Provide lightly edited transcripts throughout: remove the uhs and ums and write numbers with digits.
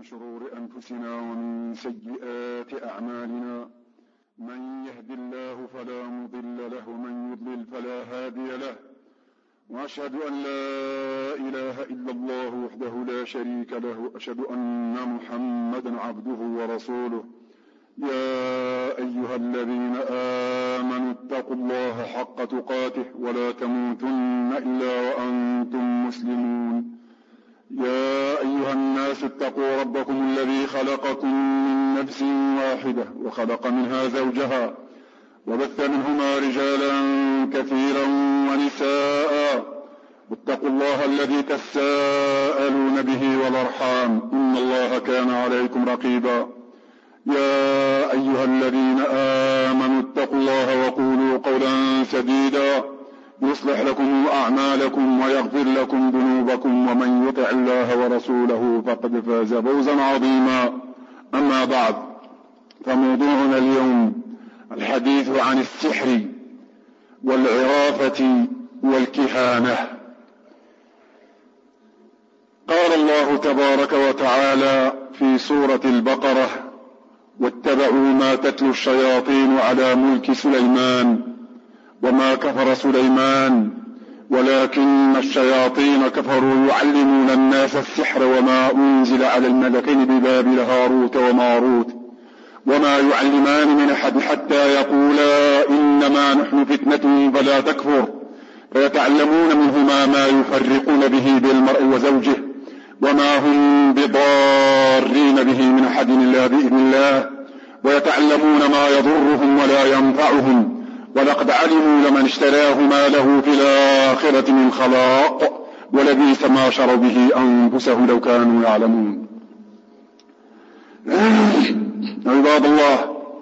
شرور أنفسنا ومن سيئات أعمالنا. من يهد الله فلا مضل له ومن يضلل فلا هادي له، وأشهد أن لا إله إلا الله وحده لا شريك له، أشهد أن محمدا عبده ورسوله. يا أيها الذين آمنوا اتقوا الله حق تقاته ولا تموتن إلا وأنتم مسلمون. يا أيها الناس اتقوا ربكم الذي خلقكم من نفس واحدة وخلق منها زوجها وبث منهما رجالا كثيرا ونساء، واتقوا الله الذي تساءلون به والأرحام إن الله كان عليكم رقيبا. يا أيها الذين آمنوا اتقوا الله وقولوا قولا سديدا يصلح لكم أعمالكم ويغفر لكم ذنوبكم، ومن يطع الله ورسوله فقد فاز فوزا عظيما. أما بعد، فموضوعنا اليوم الحديث عن السحر والعرافة والكهانة. قال الله تبارك وتعالى في سورة البقرة: واتبعوا ما تتلو الشياطين على ملك سليمان وما كفر سليمان ولكن الشياطين كفروا يعلمون الناس السحر وما أنزل على الملكين ببابل هاروت وماروت وما يعلمان من أحد حتى يقولا إنما نحن فتنة فلا تكفر، فيتعلمون منهما ما يفرقون به بالمرء وزوجه وما هم بضارين به من أحد إلا بإذن الله، ويتعلمون ما يضرهم ولا ينفعهم، ولقد علموا لمن اشتراه ما له في الآخرة من خلاق ولبئس ما شروا به أنفسهم لو كانوا يعلمون. عباد الله،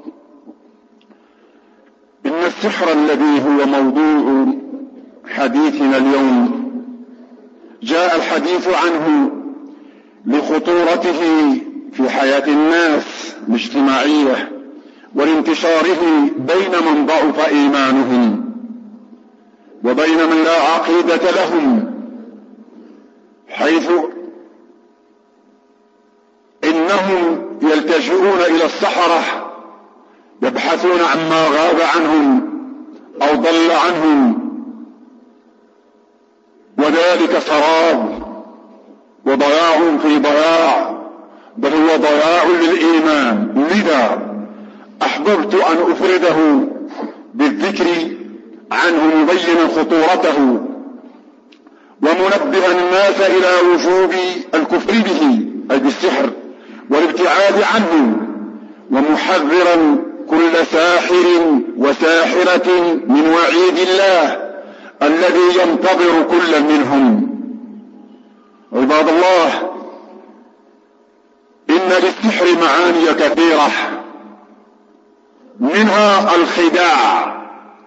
إن السحر الذي هو موضوع حديثنا اليوم جاء الحديث عنه لخطورته في حياة الناس الاجتماعية ولانتشاره بين من ضعف إيمانهم وبين من لا عقيدة لهم، حيث إنهم يلتجئون إلى السحرة يبحثون عما غاب عنهم أو ضل عنهم، وذلك سراب وضياع في ضياع، بل هو ضياع للإيمان. لذا أحببت أن أفرده بالذكر عنه مبينا خطورته ومنبها الناس إلى وجوب الكفر به أي بالسحر والابتعاد عنه، ومحذرا كل ساحر وساحرة من وعيد الله الذي ينتظر كل منهم. عباد الله، إن للسحر معاني كثيرة، منها الخداع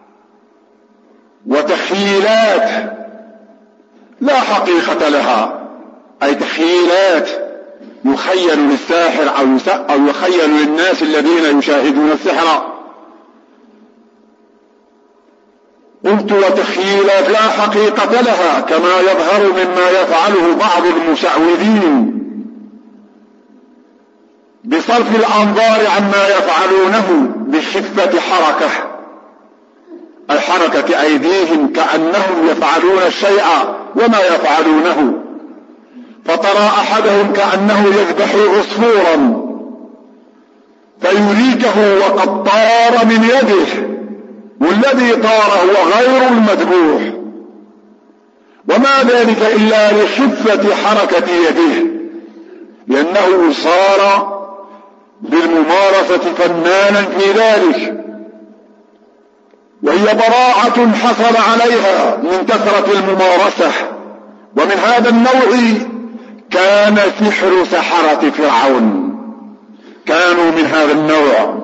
وتخيلات لا حقيقة لها، أي تخيلات يخيل للساحر أو يخيل للناس الذين يشاهدون السحر. قلت وتخيلات لا حقيقة لها، كما يظهر مما يفعله بعض المشعوذين بصرف الأنظار عما يفعلونه بخفة حركة أيديهم كأنهم يفعلون الشيء وما يفعلونه، فترى أحدهم كأنه يذبح عصفورا فيريكه وقد طار من يده، والذي طار هو غير المذبوح، وما ذلك إلا لخفة حركة يده، لأنه صار بالممارسة فنانا في ذلك، وهي براعة حصل عليها من كثرة الممارسة. ومن هذا النوع كان سحر سحرة فرعون، كانوا من هذا النوع،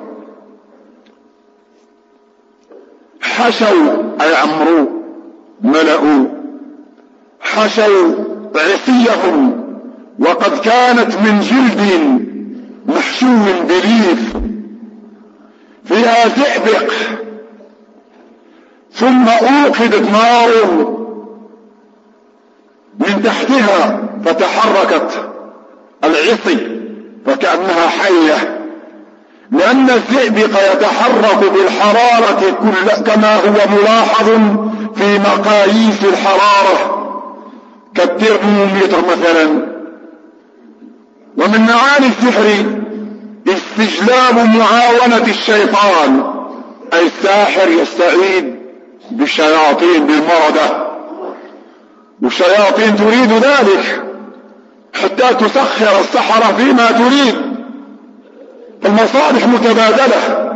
حشوا أي عمروا ملأوا حشوا عصيهم، وقد كانت من جلد محشو بليف فيها زئبق، ثم أوقدت نار من تحتها فتحركت العصي وكأنها حية، لأن الزئبق يتحرك بالحرارة كما هو ملاحظ في مقاييس الحرارة كالترمومتر مثلا. ومن معاني السحر استجلاب معاونة الشيطان، أي الساحر يستعين بالشياطين بالمردة، والشياطين تريد ذلك حتى تسخر السحرة فيما تريد، المصالح متبادلة.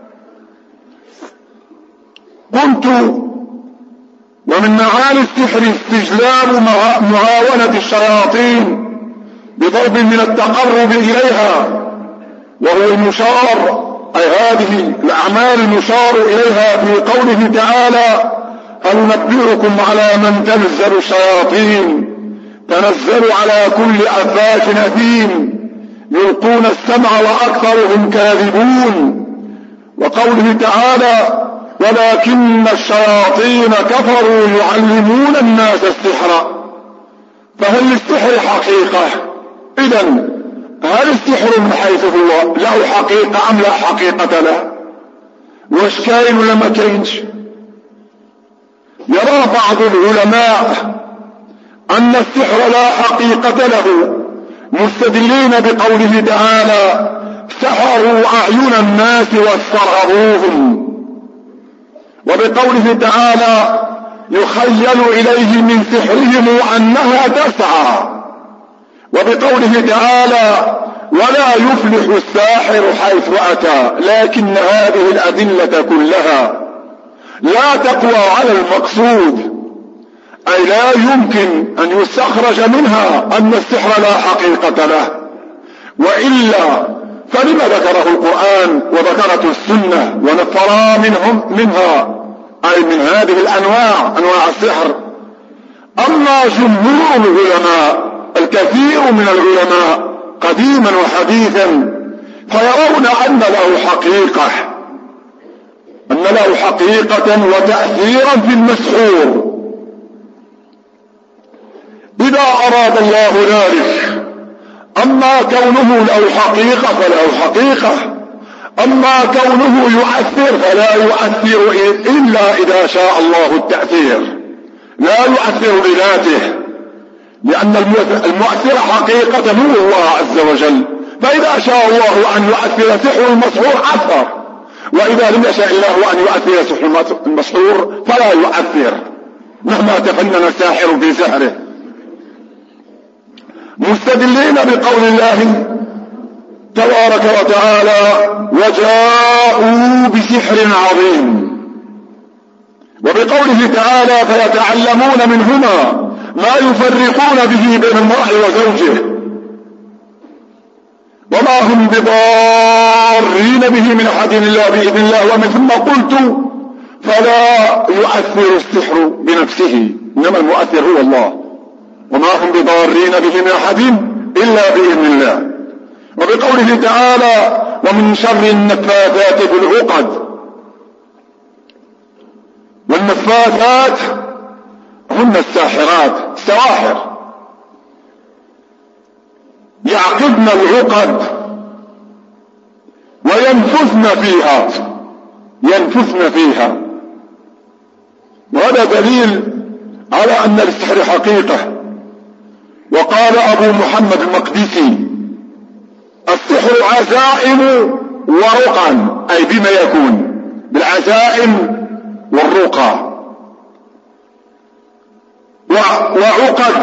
قلت ومن معاني السحر استجلاب معاونة الشياطين بضرب من التقرب إليها، وهو المشار، أي هذه الأعمال المشار إليها في قوله تعالى: هل ننبئكم على من تنزل الشياطين تنزل على كل أفاك أثيم يلقون السمع وأكثرهم كاذبون. وقوله تعالى: ولكن الشياطين كفروا يعلمون الناس السحر. فهل للسحر حقيقة؟ إذن هل السحر من حيث هو له حقيقة أم لا حقيقة له؟ واش كاين ولا ما كاينش؟ يرى بعض العلماء أن السحر لا حقيقة له، مستدلين بقوله تعالى: سحروا أعين الناس واسترهبوهم، وبقوله تعالى: يخيل إليه من سحرهم أنها تسعى، وبقوله تعالى: ولا يفلح الساحر حيث أتى. لكن هذه الأدلة كلها لا تقوى على المقصود، أي لا يمكن أن يستخرج منها أن السحر لا حقيقة له، وإلا فلما ذكره القرآن وذكرت السنة ونفرا منها، أي من هذه الأنواع، أنواع السحر. أما جمهور العلماء، الكثير من العلماء قديما وحديثا، فيرون أن له حقيقة وتأثيرا في المسحور إذا أراد الله ذلك. أما كونه له حقيقة فله حقيقة، أما كونه يؤثر فلا يؤثر إلا إذا شاء الله التأثير، لا يؤثر بذاته، لأن المؤثر حقيقة هو الله عز وجل. فإذا شاء الله أن يؤثر سحر المسحور أثر، وإذا لم يشاء الله أن يؤثر سحر المسحور فلا يؤثر مهما تفنن الساحر في سحره. مستدلين بقول الله تبارك وتعالى: وجاءوا بسحر عظيم، وبقوله تعالى: فيتعلمون منهما ما يفرقون به بين المرء وزوجه وما هم بضارين به من أحد إلا بإذن الله. ومن ثم قلت: فلا يؤثر السحر بنفسه، إنما المؤثر هو الله، وما هم بضارين به من أحد إلا بإذن الله. وبقوله تعالى: ومن شر النفاثات في العقد. والنفاثات هن الساحرات، السواحر، يعقدن العقد وينفثن فيها، وهذا دليل على أن للسحر حقيقة. وقال أبو محمد المقدسي: السحر عزائم ورقى، أي بما يكون بالعزائم والرقى، وعقد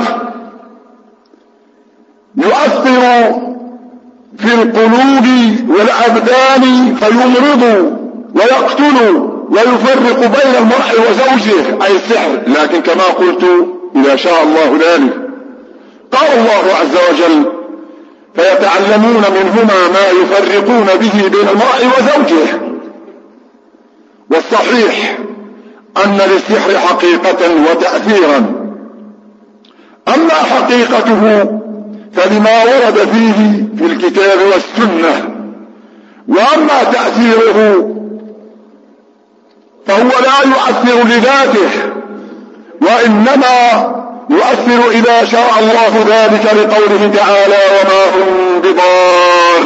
يؤثر في القلوب والأبدان فيمرض ويقتل ويفرق بين المرء وزوجه، أي السحر. لكن كما قلت إذا شاء الله ذلك. قال الله عز وجل: فيتعلمون منهما ما يفرقون به بين المرء وزوجه. والصحيح أن للسحر حقيقة وتأثيرا، أما حقيقته فلما ورد فيه في الكتاب والسنة، وأما تأثيره فهو لا يؤثر لذاته، وإنما يؤثر إذا شاء الله ذلك، لقوله تعالى: وما هم بضارين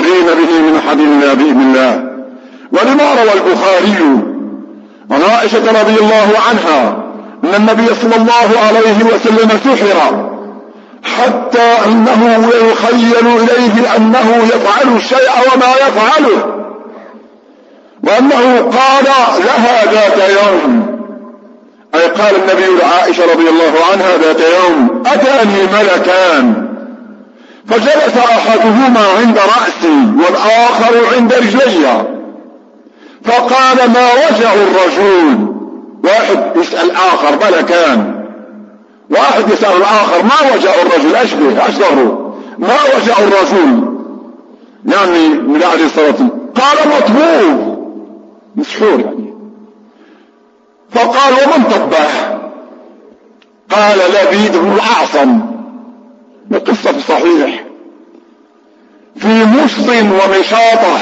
حديثنا بإذن الله. ولما روى البخاري عن عائشة رضي الله عنها أن النبي صلى الله عليه وسلم سحر حتى أنه يخيل إليه أنه يفعل الشيء وما يفعله، وأنه قال لها ذات يوم، أي قال النبي لعائشة رضي الله عنها ذات يوم: أتاني ملكان فجلس أحدهما عند رأسي والآخر عند رجلي، فقال: ما وجع الرجل؟ واحد يسأل آخر، ملكان، واحد يسأل الآخر: ما وجع الرجل؟ أشبه ما وجع الرجل؟ يعني من عليه الصلاة والسلام. قال: مطبوب، مسحور يعني. فقال: ومن طبه؟ قال: لبيد بن الأعصم. القصة في صحيح، في مشط ومشاطة.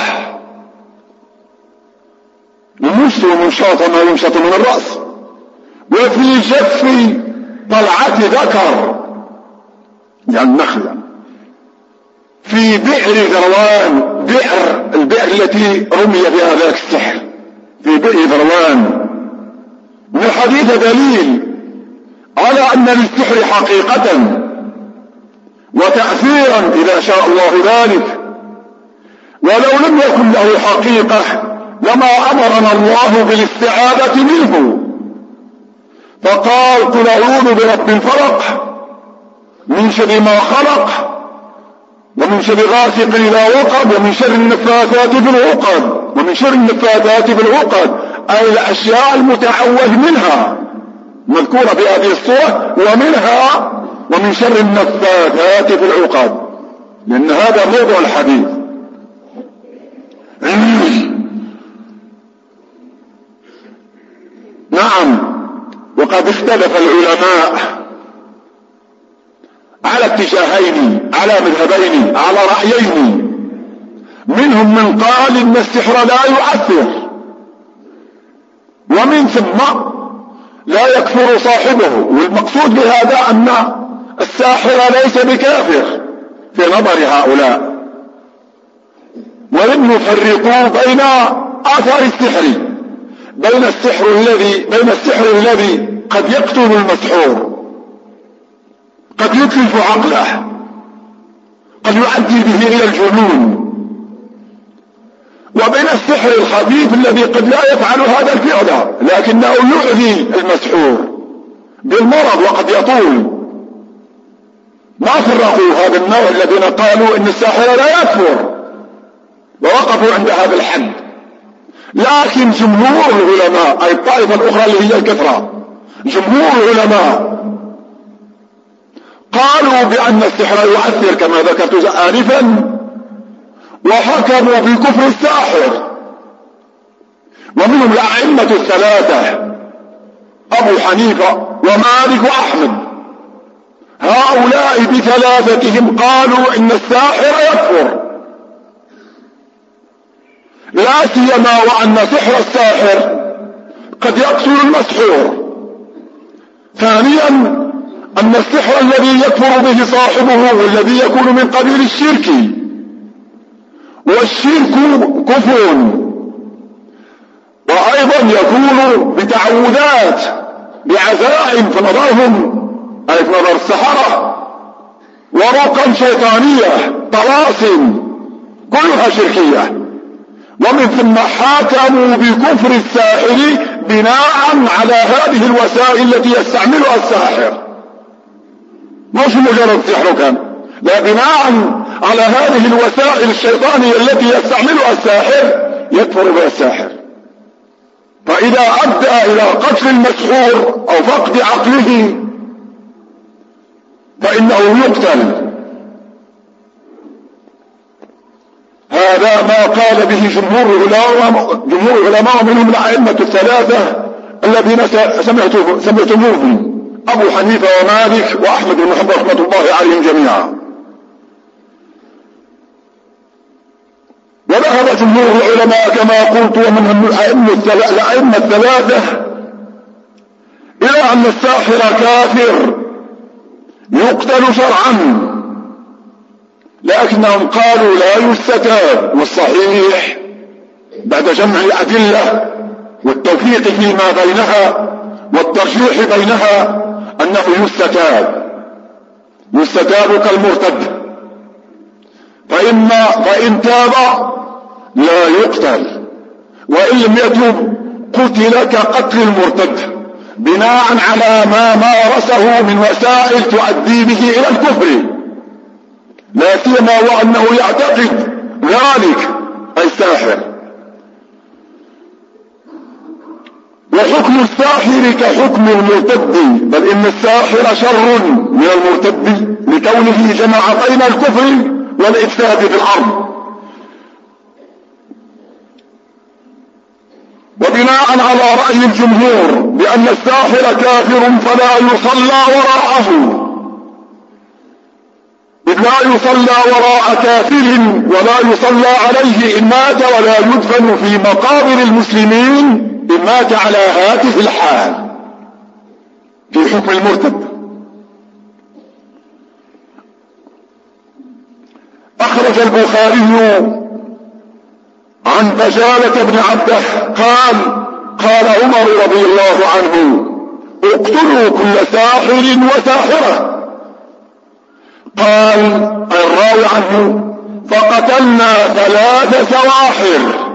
المشط ومشاطة ما يمشط من الرأس، وفي جف طلعة ذكر يعني نخلة، في بئر ذروان، البئر التي رمي بها ذاك السحر، في بئر ذروان. من الحديث دليل على أن للسحر حقيقة وتأثيرا إذا شاء الله ذلك، ولو لم يكن له حقيقة لما أمرنا الله بالاستعاذة منه، فقال: قل أعوذ برب الفلق من شر ما خلق ومن شر غاسق إذا وقب ومن شر النفاثات في العقد. ومن شر النفاثات في العقد أي الأشياء المتعوذ منها مذكورة في هذه السورة، ومن شر النفاثات في العقد، لأن هذا موضوع الحديث. نعم. وقد اختلف العلماء على اتجاهين، على مذهبين، على رأيين. منهم من قال إن السحر لا يؤثر، ومن ثم لا يكفر صاحبه، والمقصود بهذا أن الساحر ليس بكافر في نظر هؤلاء. ولم يفرقوا بين آثار السحر، بين السحر الذي قد يقتل المسحور، قد يتلف عقله، قد يؤدي به إلى الجنون، وبين السحر الخفيف الذي قد لا يفعل هذا الفعل لكنه يؤذي المسحور بالمرض وقد يطول. ما فرقوا هذا النوع الذين قالوا إن الساحر لا يكفر ووقفوا عند هذا الحد، لكن جمهور العلماء، أي الطائفة الأخرى اللي هي الكثرة، جمهور العلماء قالوا بأن السحر يؤثر كما ذكرت آنفا، وحكموا بكفر الساحر. ومنهم الأئمة الثلاثة أبو حنيفة ومالك وأحمد، هؤلاء بثلاثتهم قالوا إن الساحر يكفر، لا سيما وأن سحر الساحر قد يقتل المسحور. ثانيا أن السحر الذي يكفر به صاحبه والذي يكون من قبيل الشرك، والشرك كفر، وأيضا يكون بتعوذات بعزائم في نظرهم، أي في نظر السحرة، ورقا شيطانية، طلاسم، كلها شركية. ومن ثم حاكموا بكفر الساحر بناء على هذه الوسائل التي يستعملها الساحر، مش مجرد سحر كان، لا، بناء على هذه الوسائل الشيطانية التي يستعملها الساحر يكفر بها الساحر. فإذا أدى إلى قتل المسحور أو فقد عقله فإنه يقتل. هذا ما قال به جمهور العلماء، منهم الأئمة الثلاثة الذين سمعتموهم، أبو حنيفة ومالك وأحمد بن حنبل رحمة الله عليهم جميعا. وذهب جمهور العلماء كما قلت ومنهم الأئمة الثلاثة إلى أن الساحر كافر يقتل شرعا، لكنهم قالوا لا يستتاب، والصحيح بعد جمع الأدلة والتوفيق فيما بينها والترجيح بينها أنه يستتاب كالمرتد، فإن تاب لا يقتل، وإن لم يتوب قتل كقتل المرتد بناء على ما مارسه من وسائل تؤدي به إلى الكفر، لا سيما وأنه يعتقد ذلك أي الساحر. وحكم الساحر كحكم المرتد، بل إن الساحر شر من المرتد لكونه جمع بين الكفر والإفساد في الأرض. وبناء على رأي الجمهور بأن الساحر كافر فلا يصلى وراءه، إذ لا يصلى وراء كافر ولا يصلى عليه إن مات، ولا يدفن في مقابر المسلمين إن مات على هذه الحال في حكم المرتد. أخرج البخاري عن بجالة بن عبده قال عمر رضي الله عنه: اقتلوا كل ساحر وساحرة. قال الراوي عنه: فقتلنا 3 سواحر.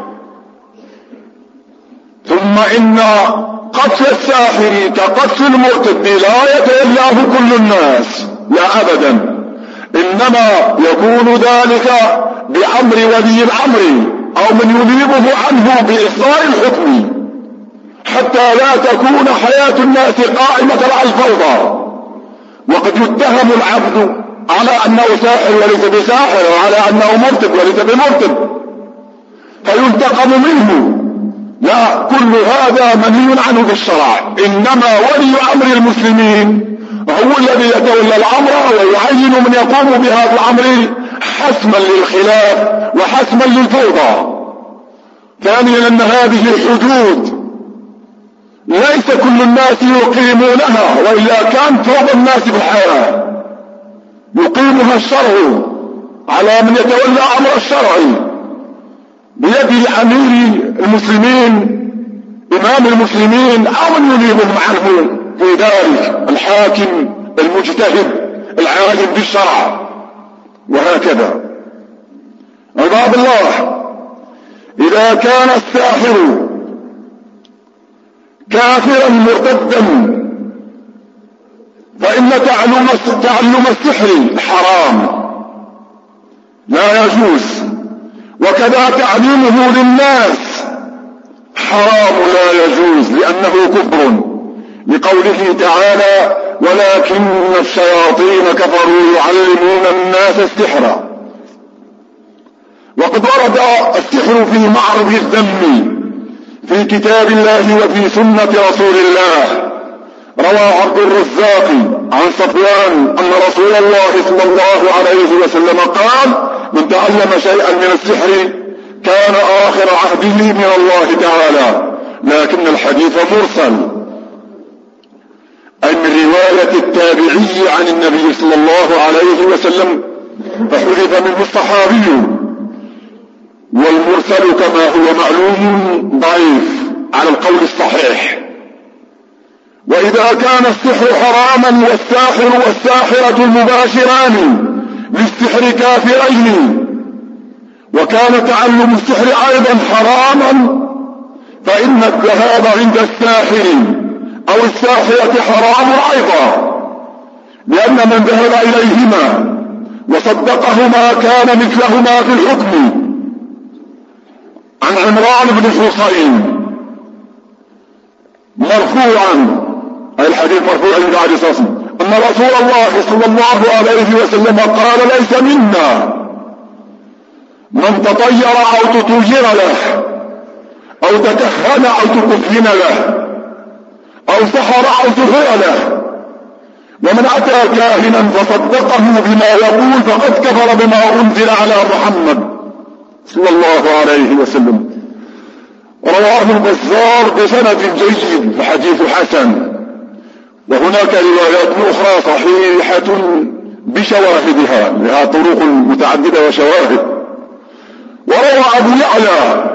ثم إن قتل الساحر كقتل المرتد لا يتولاه كل الناس، لا أبدا، إنما يكون ذلك بأمر ولي الأمر أو من ينيبه عنه بإصلاح الحكم، حتى لا تكون حياة الناس قائمة على الفوضى. وقد يتهم العبد على أنه ساحر وليس بساحر، وعلى أنه مرتد وليس بمرتد، فينتقم منه. لا، كل هذا منهي عنه بالشرع، إنما ولي أمر المسلمين هو الذي يتولى الأمر ويعين من يقوم بهذا الأمر حسما للخلاف وحسما للفوضى. ثانيا أن هذه الحدود ليس كل الناس يقيمونها، وإلا كان فوضى الناس في الحياة. يقيمها الشرع على من يتولى أمر الشرع بيد الأمير المسلمين إمام المسلمين أو من ينيبهم عنه في ذلك الحاكم المجتهد العالم بالشرع، وهكذا. عباد الله، إذا كان الساحر كافرا مرتدا فإن تعلم السحر حرام لا يجوز، وكذا تعليمه للناس حرام لا يجوز لأنه كفر، لقوله تعالى: ولكن الشياطين كفروا يعلمون الناس السحر. وقد ورد السحر في معرض الذم في كتاب الله وفي سنة رسول الله. روى عبد الرزاق عن صفوان أن رسول الله صلى الله عليه وسلم قال: من تعلم شيئا من السحر كان آخر عهده من الله تعالى. لكن الحديث مرسل، أي من رواية التابعي عن النبي صلى الله عليه وسلم، فحذف منه الصحابي، والمرسل كما هو معلوم ضعيف على القول الصحيح. وإذا كان السحر حراما والساحر والساحرة المباشران للسحر كافرين، وكان تعلم السحر أيضا حراما، فإن الذهاب عند الساحر أو الساحرة حرام أيضا، لأن من ذهب إليهما وصدقهما كان مثلهما في الحكم. عن عمران بن حصين مرفوعا، أي الحديث مرفوع عند عليه الصلاة والسلام، أن رسول الله صلى الله عليه وسلم قال: ليس منا من تطير أو تطير له، أو تكهن أو تكهن له، أو سحر أو سحر له، ومن أتى كاهنا فصدقه بما يقول فقد كفر بما أنزل على محمد صلى الله عليه وسلم. رواه البزار بسند جيد وحديث حسن. وهناك روايات أخرى صحيحة بشواهدها، لها طرق متعددة وشواهد. وروى أبو يعلى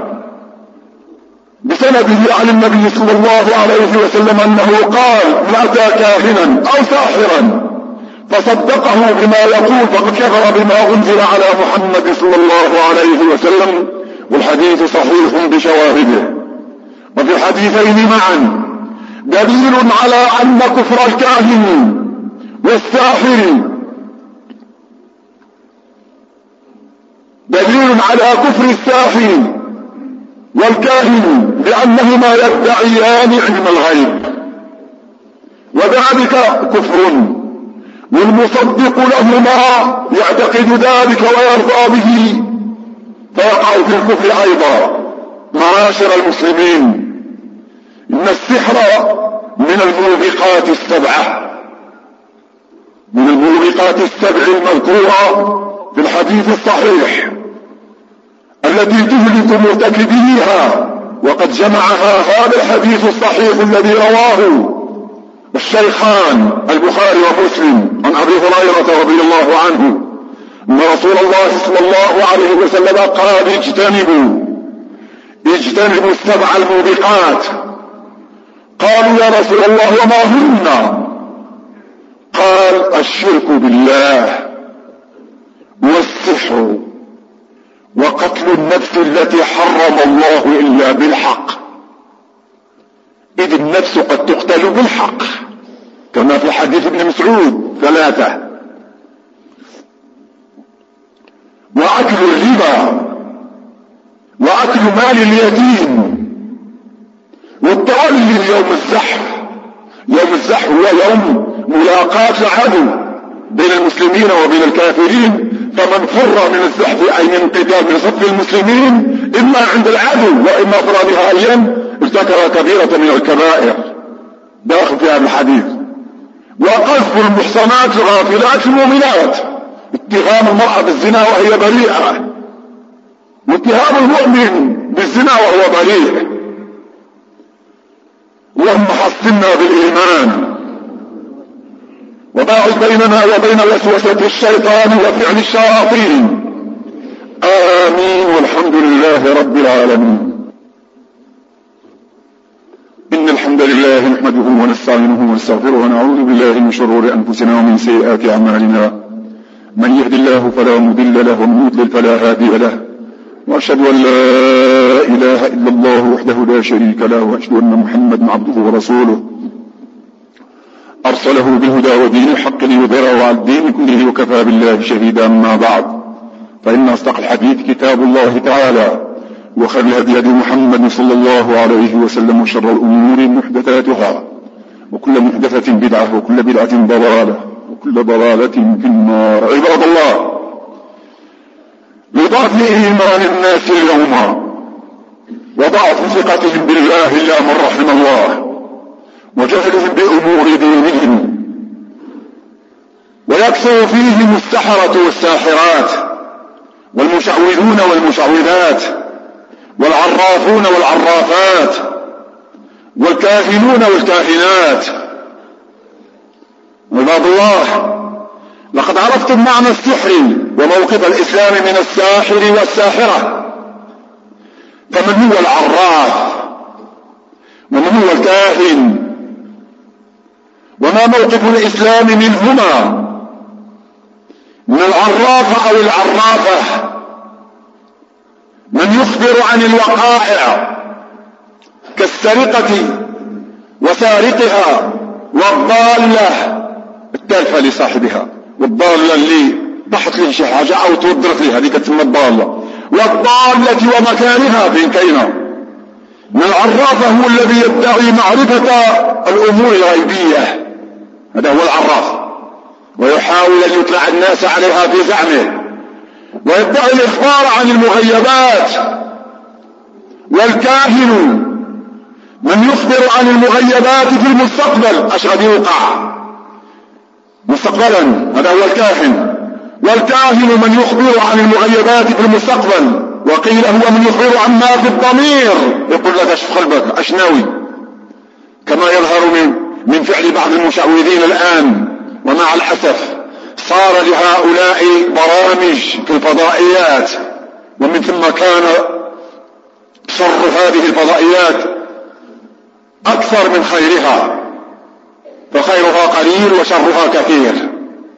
بسنده عن النبي صلى الله عليه وسلم أنه قال: من أتى كاهنا أو ساحرا فصدقه بما يقول فقد كفر بما أنزل على محمد صلى الله عليه وسلم، والحديث صحيح بشواهده. وفي الحديثين معا دليل على أن كفر الكاهن والساحر دليل على كفر الساحر والكاهن لأنهما يدعيان علم الغيب، وذلك كفر، والمصدق لهما يعتقد ذلك ويرضى به فيقع في الكفر أيضا. معاشر المسلمين، إن السحر من الموبقات السبعة، من الموبقات السبع المذكورة في الحديث الصحيح التي تهلك مرتكبيها، وقد جمعها هذا الحديث الصحيح الذي رواه الشيخان البخاري ومسلم عن أبي هريرة رضي الله عنه أن رسول الله صلى الله عليه وسلم قال: اجتنبوا السبع الموبقات. قالوا: يا رسول الله وما هن؟ قال: الشرك بالله، والسحر، وقتل النفس التي حرم الله إلا بالحق، إذ النفس قد تقتل بالحق كما في حديث ابن مسعود 3، وأكل الربا، وأكل مال اليتيم، والتولي يوم الزحف. يوم الزحف هو يوم ملاقاة العدو بين المسلمين وبين الكافرين، فمن فر من الزحف أي من قتال من صف المسلمين إما عند العدو وإما فر نهائيا ارتكب كبيرة من الكبائر داخل في هذا الحديث. وقذف المحصنات الغافلات المؤمنات، اتهام المرأة بالزنا وهي بريئة، واتهام المؤمن بالزنا وهو بريء. اللهم حصنا بالإيمان، وباعد بيننا وبين وسوسة الشيطان وفعل الشياطين. آمين، والحمد لله رب العالمين. إن الحمد لله نحمده ونستعينه ونستغفره ونعوذ بالله من شرور أنفسنا ومن سيئات أعمالنا. من يهد الله فلا مضل له ومن يضلل فلا هادي له، وأشهد أن لا إله إلا الله وحده لا شريك له، وأشهد أن محمدا عبده ورسوله أرسله بالهدى ودين الحق ليظهره على الدين كله وكفى بالله شهيدا. أما بعد، فإن أصدق الحديث كتاب الله تعالى، وخير الهدي هدي محمد صلى الله عليه وسلم، وشر الأمور محدثاتها، وكل محدثة بدعة، وكل بدعة ضلالة، وكل ضلالة في النار. عباد الله، لضعف إيمان الناس اليوم وضعف ثقتهم بالله إلا من رحم الله، وجهلهم بأمور دينهم، ويكثر فيهم السحرة والساحرات، والمشعوذون والمشعوذات، والعرافون والعرافات، والكاهنون والكاهنات. عباد الله، لقد عرفتم معنى السحر وموقف الإسلام من الساحر والساحرة، فمن هو العراف ومن هو الكاهن، وما موقف الإسلام منهما؟ من العراف أو العرافة من يخبر عن الوقائع كالسرقة وسارقها، والضالة التالفة لصاحبها، والضالة اللي طحت له شي حاجة أو توضرت له، هذه تسمى الضالة. والضالة ومكانها فين كاينة. من العرافة هو الذي يدعي معرفة الأمور الغيبية، هذا هو العراف، ويحاول أن يطلع الناس عليها في زعمه، ويدعي الإخبار عن المغيبات. والكاهن من يخبر عن المغيبات في المستقبل، ايش غادي يوقع مستقبلا، هذا هو الكاهن. والكاهن من يخبر عن المغيبات في المستقبل، وقيل هو من يخبر عما في الضمير، يقول لك ايش في قلبك، ايش ناوي، كما يظهر من فعل بعض المشعوذين الآن. ومع الأسف صار لهؤلاء برامج في الفضائيات، ومن ثم كان شر هذه الفضائيات أكثر من خيرها، فخيرها قليل وشرها كثير.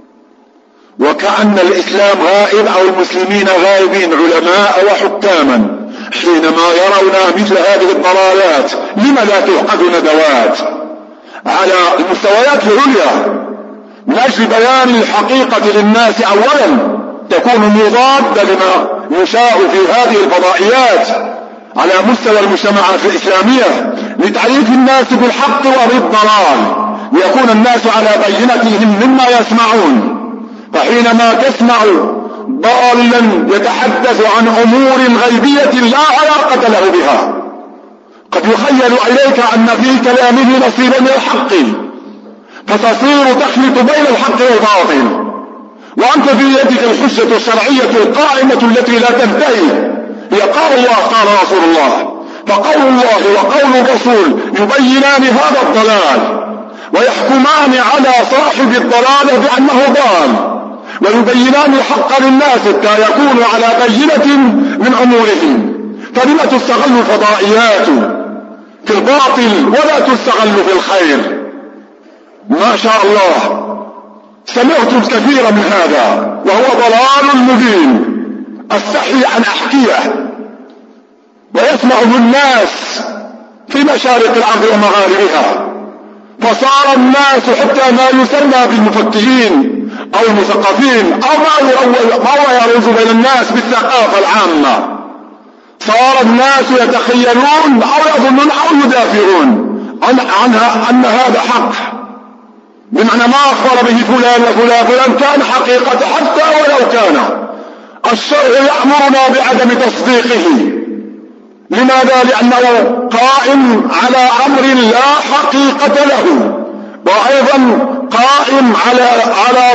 وكأن الإسلام غائب أو المسلمين غائبين علماء وحكاما حينما يرون مثل هذه الضلالات. لما لا تعقد ندوات على المستويات العليا من أجل بيان الحقيقة للناس أولا، تكون مضادة لما يشاع في هذه الفضائيات على مستوى المجتمعات الإسلامية، لتعريف الناس بالحق وبالضلال، ليكون الناس على بينتهم مما يسمعون. فحينما تسمع ضالا يتحدث عن أمور غيبية لا علاقة له بها، قد يخيل إليك أن في كلامه نصيبا من الحق، فتصير تخلط بين الحق والباطل، وأنت في يدك الحجة الشرعية القائمة التي لا تنتهي، هي قال الله قال رسول الله. فقول الله وقول الرسول يبينان هذا الضلال ويحكمان على صاحب الضلال بأنه ضال، ويبينان الحق للناس حتى يكونوا على بينة من أمورهم. فلما تستغل الفضائيات في الباطل ولا تستغل في الخير؟ ما شاء الله سمعت الكثير من هذا وهو ضلال مبين أستحي أن أحكيه، ويسمعه الناس في مشارق الأرض ومغاربها. فصار الناس حتى ما يسمى بالمفكرين أو المثقفين أو ما يروج بين الناس بالثقافة العامة، صار الناس يتخيلون أو يظنون أو يدافعون عنها أن هذا حق، بمعنى ما أخبر به فلان وفلان فلان كان حقيقة، حتى ولو كان الشرع يأمرنا بعدم تصديقه. لماذا؟ لأنه قائم على أمر لا حقيقة له، وأيضا قائم على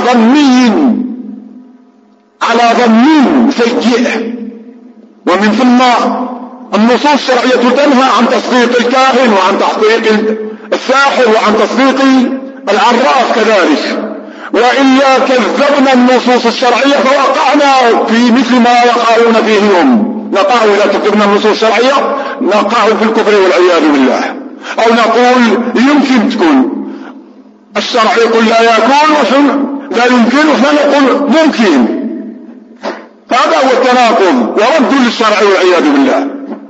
ظني سيء. ومن ثم النصوص الشرعية تنهى عن تصديق الكاهن وعن تصديق الساحر وعن تصديق العراف كذلك. وإلا كذبنا النصوص الشرعية فوقعنا في مثل ما يقعون فيه هم. نقع إذا كذبنا النصوص الشرعية نقع في الكفر والعياذ بالله. أو نقول يمكن تكون، الشرع يقول لا يكون لا يمكن، فنقول ممكن. هذا هو التناقض ورد للشرع والعياذ بالله.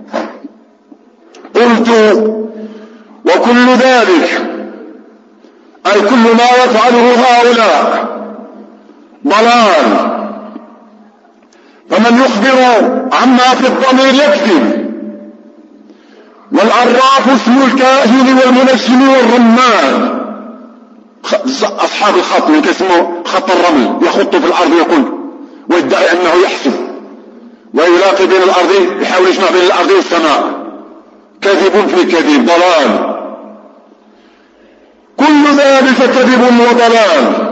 قلت وكل ذلك أي كل ما يفعله هؤلاء ضلال، فمن يخبر عما في الضمير يكذب. والعراف اسم الكاهن والمنجم والرمان، أصحاب الخط من اسمه خط الرمل، يخط في الأرض يقول ويدعي أنه يحسب ويلاقي بين الأرض، يحاول يجمع بين الأرض والسماء. كذب في كذب، ضلال. كل ذلك كذب وضلال،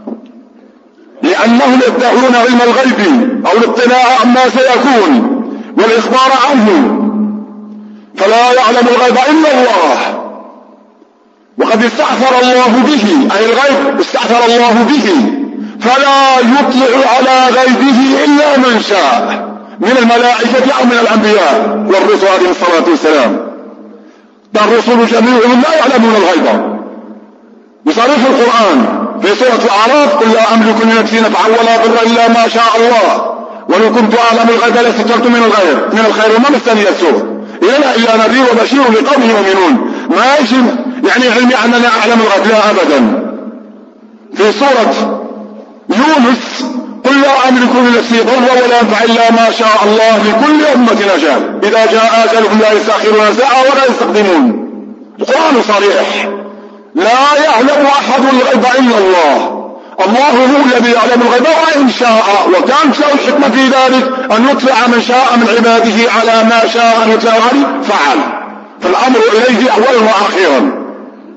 لأنهم يدعون علم الغيب أو الاطلاع عما سيكون والإخبار عنه، فلا يعلم الغيب إلا الله. وقد استأثر الله به، أي الغيب استأثر الله به، فلا يطلع على غيبه إلا من شاء من الملائكة أو من الأنبياء والرسل عليهم الصلاة والسلام. الرسل جميعهم لا يعلمون الغيب بصريح القرآن في سورة الأعراف: قل لا أملك لنفسي نفعا ولا ضرا إلا ما شاء الله ولو كنت أعلم الغيب لاستكثرت من الخير وما مسني السوء إلا نذير وبشير لقوم يؤمنون. ما يجب يعني علمي أننا أعلم الغيب، لا أبدا. في سورة يونس: قل لا أملك لنفسي ضرا ولا ينفع إلا ما شاء الله لكل أمة أجل إذا جاء أجلهم لا يستأخرون ساعة ولا يستقدمون. القرآن صريح: لا يعلم أحد الغيب إلا الله. الله هو الذي يعلم الغيب وإن شاء، وكان شاء الحكمة في ذلك أن يطلع من شاء من عباده على ما شاء أن يطلع عليه فعل، فالأمر إليه أولا وأخيرا.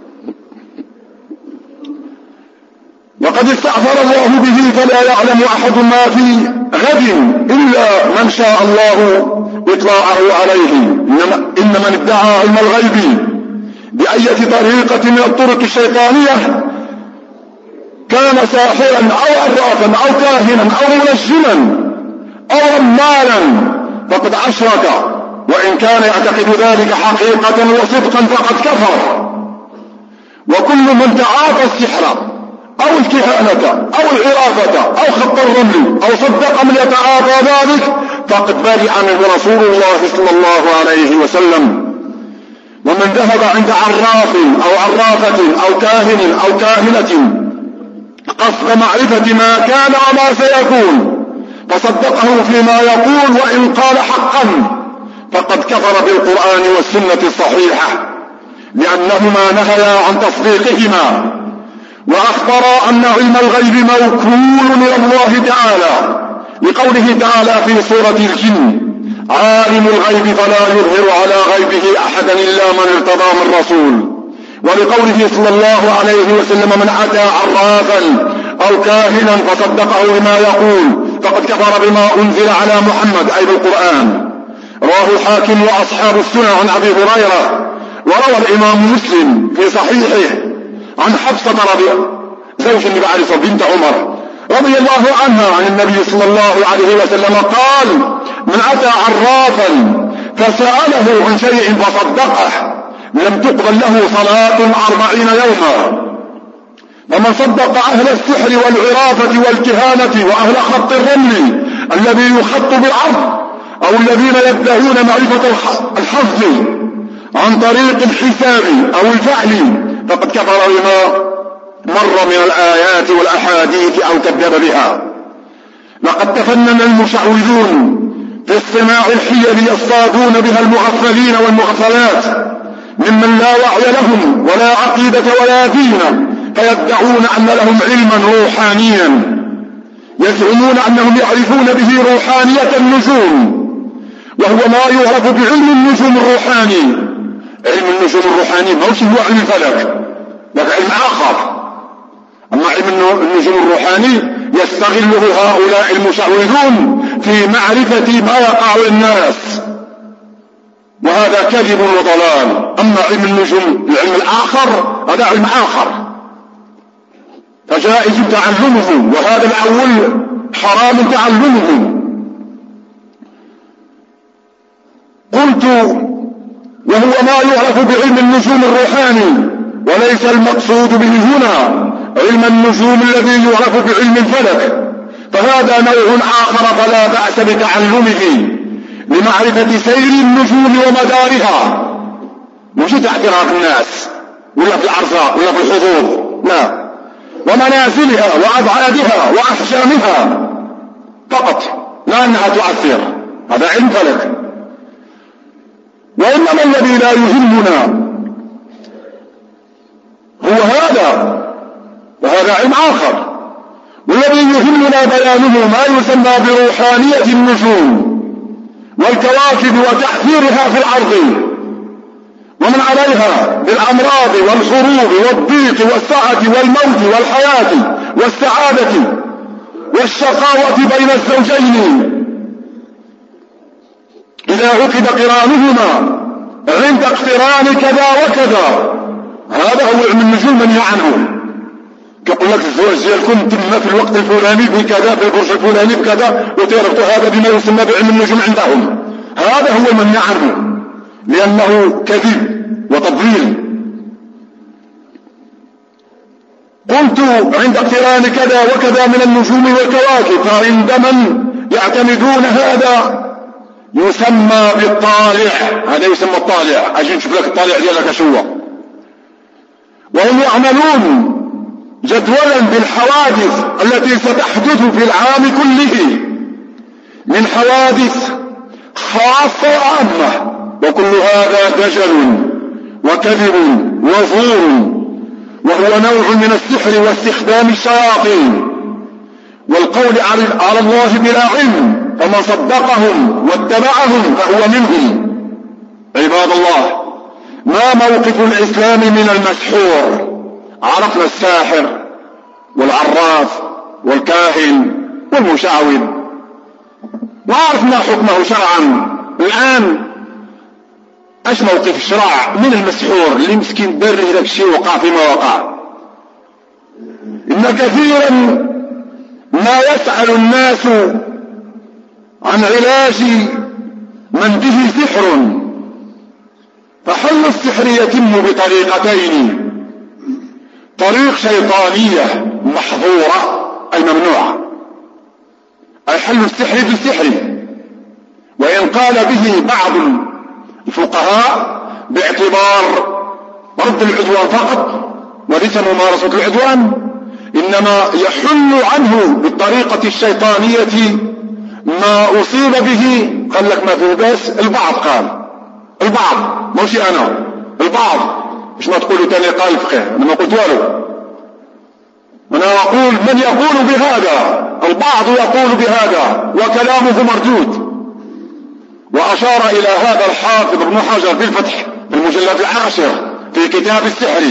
وقد استأثر الله به فلا يعلم أحد ما في غد إلا من شاء الله إطلاعه عليه. إن من ادعى علم الغيب بأية طريقة من الطرق الشيطانية كان ساحرا أو عرافا أو كاهنا أو منجما أو رمالا فقد أشرك، وإن كان يعتقد ذلك حقيقة وصدقا فقد كفر. وكل من تعاطى السحر أو الكهانة أو العرافة أو خط الرمل أو صدق من يتعاطى ذلك فقد برئ منه رسول الله صلى الله عليه وسلم. ومن ذهب عند عراف أو عرافة أو كاهن أو كاهنة قصد معرفة ما كان وما سيكون فصدقه فيما يقول وإن قال حقا فقد كفر بالقرآن والسنة الصحيحة، لأنهما نهيا عن تصديقهما وأخبرا أن علم الغيب موكول من الله تعالى، لقوله تعالى في سورة الجن: عالم الغيب فلا يظهر على غيبه أحدا إلا من ارتضى من رسول. ولقوله صلى الله عليه وسلم: من أتى عرافا أو كاهنا فصدقه بما يقول فقد كفر بما أنزل على محمد أي بالقرآن. رواه الحاكم وأصحاب السنن عن أبي هريرة. وروى الإمام مسلم في صحيحه عن حفصة زوج النبي عليه الصلاة والسلام بنت عمر رضي الله عنها عن النبي صلى الله عليه وسلم قال: من أتى عرافا فسأله عن شيء فصدقه لم تقبل له صلاة 40 يوما. ومن صدق أهل السحر والعرافة والكهانة وأهل خط الرمل الذي يخط بالعرض أو الذين يدعون معرفة الحظ عن طريق الحساب أو الفعل فقد كفر بما مر من الآيات والأحاديث أو كذب بها. لقد تفنن المشعوذون في اصطناع الحيل يصطادون بها المغفلين والمغفلات ممن لا وعي لهم ولا عقيدة ولا دين، فيدعون أن لهم علما روحانيا يزعمون أنهم يعرفون به روحانية النجوم، وهو ما يعرف بعلم النجوم الروحاني. علم النجوم الروحاني ما هو علم الفلك، لكن علم آخر. أما علم النجوم الروحاني يستغله هؤلاء المشعوذون في معرفة ما يقع للناس، وهذا كذب وضلال. أما علم النجوم العلم الآخر هذا علم آخر فجائز تعلمه، وهذا الأول حرام تعلمه. قلت: وهو ما يعرف بعلم النجوم الروحاني، وليس المقصود به هنا علم النجوم الذي يعرف بعلم الفلك، فهذا نوع آخر فلا بأس بتعلمه لمعرفة سير النجوم ومدارها، مش اعتراف الناس ولا في الأرزاق ولا في الحظوظ، لا، ومنازلها وأبعادها وأحجامها فقط، لا أنها تؤثر. هذا علم فلك. وإنما الذي لا يهمنا هو هذا، وهذا علم آخر. والذي يهمنا بيانه ما يسمى بروحانية النجوم والكواكب وتأثيرها في الأرض ومن عليها بالأمراض والحروب والضيق والسعة والموت والحياة والسعادة والشقاوة بين الزوجين إذا عقد قرانهما عند اقتران كذا وكذا. هذا هو علم النجوم منهي عنه. يقول لك الزواج ديالكم تم في الوقت الفلاني بكذا في البرج الفلاني بكذا، وتعرفوا هذا بما يسمى بعلم النجوم عندهم. هذا هو المنهي عنه لأنه كذب وتضليل. قلت: عند اقتران كذا وكذا من النجوم والكواكب، فعند من يعتمدون هذا يسمى بالطالع. هذا يسمى الطالع. أجي نشوف لك الطالع ديالك شو هو. وهم يعملون جدولا بالحوادث التي ستحدث في العام كله من حوادث خاصة وعامة، وكل هذا دجل وكذب وزور، وهو نوع من السحر واستخدام الشياطين والقول على الله بلا علم، فمن صدقهم واتبعهم فهو منهم. عباد الله، ما موقف الإسلام من المسحور؟ عرفنا الساحر والعراف والكاهن والمشعوذ وعرفنا حكمه شرعا. الآن ايش موقف الشرع من المسحور اللي مسكين بره ذاك الشيء وقع فيما وقع؟ إن كثيرا ما يسأل الناس عن علاج من به سحر، فحل السحر يتم بطريقتين: طريق شيطانية محظورة أي ممنوعة، أي حل السحر بالسحر، وإن قال به بعض الفقهاء باعتبار رد العدوان فقط وليس ممارسة العدوان، إنما يحل عنه بالطريقة الشيطانية ما أصيب به. قال لك ما فيه بس، البعض قال، البعض مش أنا، البعض، مش ما تقولوا تاني قال فقه، أنا ما قلت والو، أنا أقول من يقول بهذا، البعض يقول بهذا وكلامه مردود. وأشار إلى هذا الحافظ ابن حجر في الفتح في المجلد 10 في كتاب السحر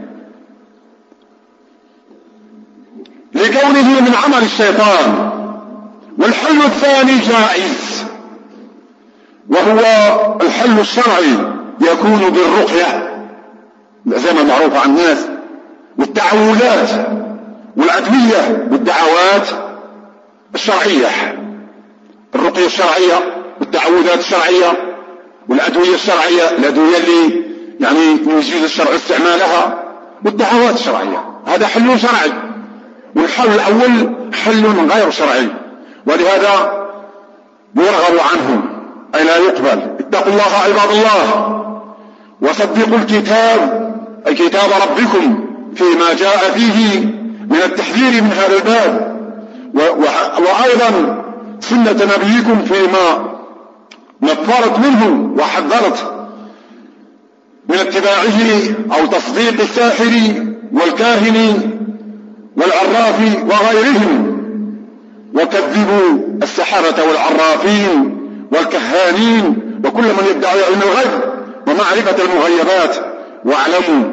لكونه من عمل الشيطان. والحل الثاني جائز، وهو الحل الشرعي، يكون بالرقية زي ما معروف عن الناس، والتعوذات والأدوية والدعوات الشرعية، الرقية الشرعية والتعوذات الشرعية والأدوية الشرعية، الأدوية اللي يعني يجوز الشرع استعمالها، والدعوات الشرعية، هذا حل شرعي. والحل الأول حل غير شرعي، ولهذا يرغب عنه أي لا يقبل. اتقوا الله عباد الله، وصدقوا الكتاب أي كتاب ربكم فيما جاء فيه من التحذير من هذا الباب، وأيضا سنة نبيكم فيما نفرت منه وحذرت من اتباعه أو تصديق الساحر والكاهن والعراف وغيرهم، وكذبوا السحرة والعرافين والكهانين وكل من يدعي علم الغيب ومعرفة المغيبات. واعلموا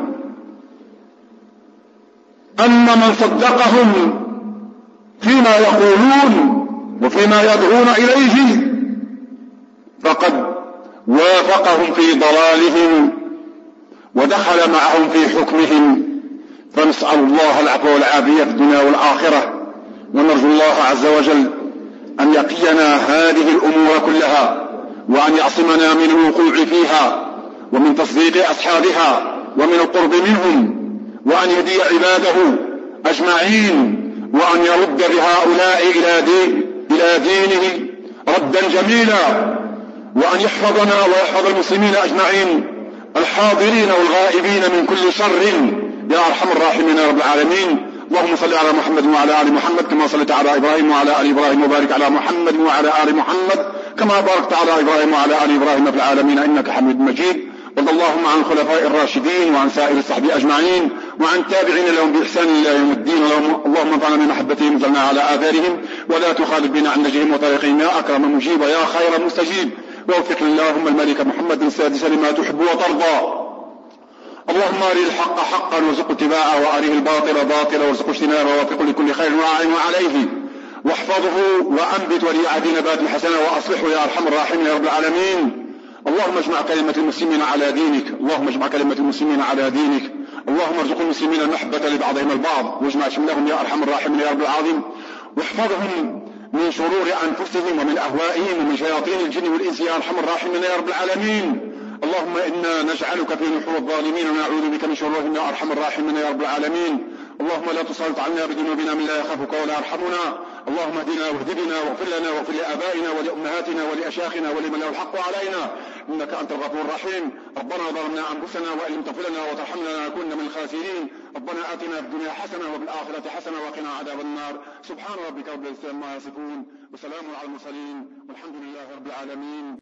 أن من صدقهم فيما يقولون وفيما يدعون إليه فقد وافقهم في ضلالهم ودخل معهم في حكمهم. فنسأل الله العفو والعافية في الدنيا والآخرة، ونرجو الله عز وجل أن يقينا هذه الأمور كلها، وأن يعصمنا من الوقوع فيها ومن تصديق أصحابها ومن القرب منهم، وأن يهدي عباده أجمعين، وأن يرد بهؤلاء إلى دينه ردا جميلا، وأن يحفظنا ويحفظ المسلمين أجمعين الحاضرين والغائبين من كل شر يا أرحم الراحمين يا رب العالمين. اللهم صل على محمد وعلى آل محمد كما صليت على إبراهيم وعلى آل إبراهيم، وبارك على محمد وعلى آل محمد كما باركت على إبراهيم وعلى آل إبراهيم في العالمين إنك حميد مجيد. وارض اللهم عن الخلفاء الراشدين وعن سائر الصحابة أجمعين وعن تابعين لهم بإحسان إلى يوم الدين. اللهم انفعنا بمحبتهم وزلنا على آثارهم، ولا تخالف بنا عن نهجهم وطريقهم يا أكرم مجيب ويا خير مستجيب. ووفق اللهم الملك محمد السادس لما تحب وترضى. اللهم أريه الحق حقا وارزق اتباعه، وأريه الباطل باطلا وارزق اجتنابه، ووفقه لكل خير وأعن عليه، واحفظه وأنبت وليعدي نبات الحسنة وأصلحه يا أرحم الراحمين يا رب العالمين. اللهم اجمع كلمة المسلمين على دينك، اللهم اجمع كلمة المسلمين على دينك، اللهم ارزق المسلمين المحبة لبعضهم البعض، واجمع شملهم يا أرحم الراحمين يا رب العظيم، واحفظهم من شرور أنفسهم ومن أهوائهم ومن شياطين الجن والإنس يا أرحم الراحمين يا رب العالمين. اللهم إنا نجعلك في نحور الظالمين ونعوذ بك من شرورهم يا أرحم الراحمين يا رب العالمين. اللهم لا تسلط عنا بذنوبنا من لا يخافك ولا يرحمنا. اللهم اهدنا واهد بنا واغفر لنا واغفر لآبائنا ولأمهاتنا ولأشياخنا ولمن له الحق علينا إنك أنت الغفور الرحيم. ربنا ظلمنا أنفسنا وإن لم تغفر لنا وترحمنا لنكن من الخاسرين. ربنا آتنا في الدنيا حسنة وفي الآخرة حسنة وقنا عذاب النار. سبحان ربك رب العزة عما يصفون، وسلام على المرسلين، والحمد لله رب العالمين.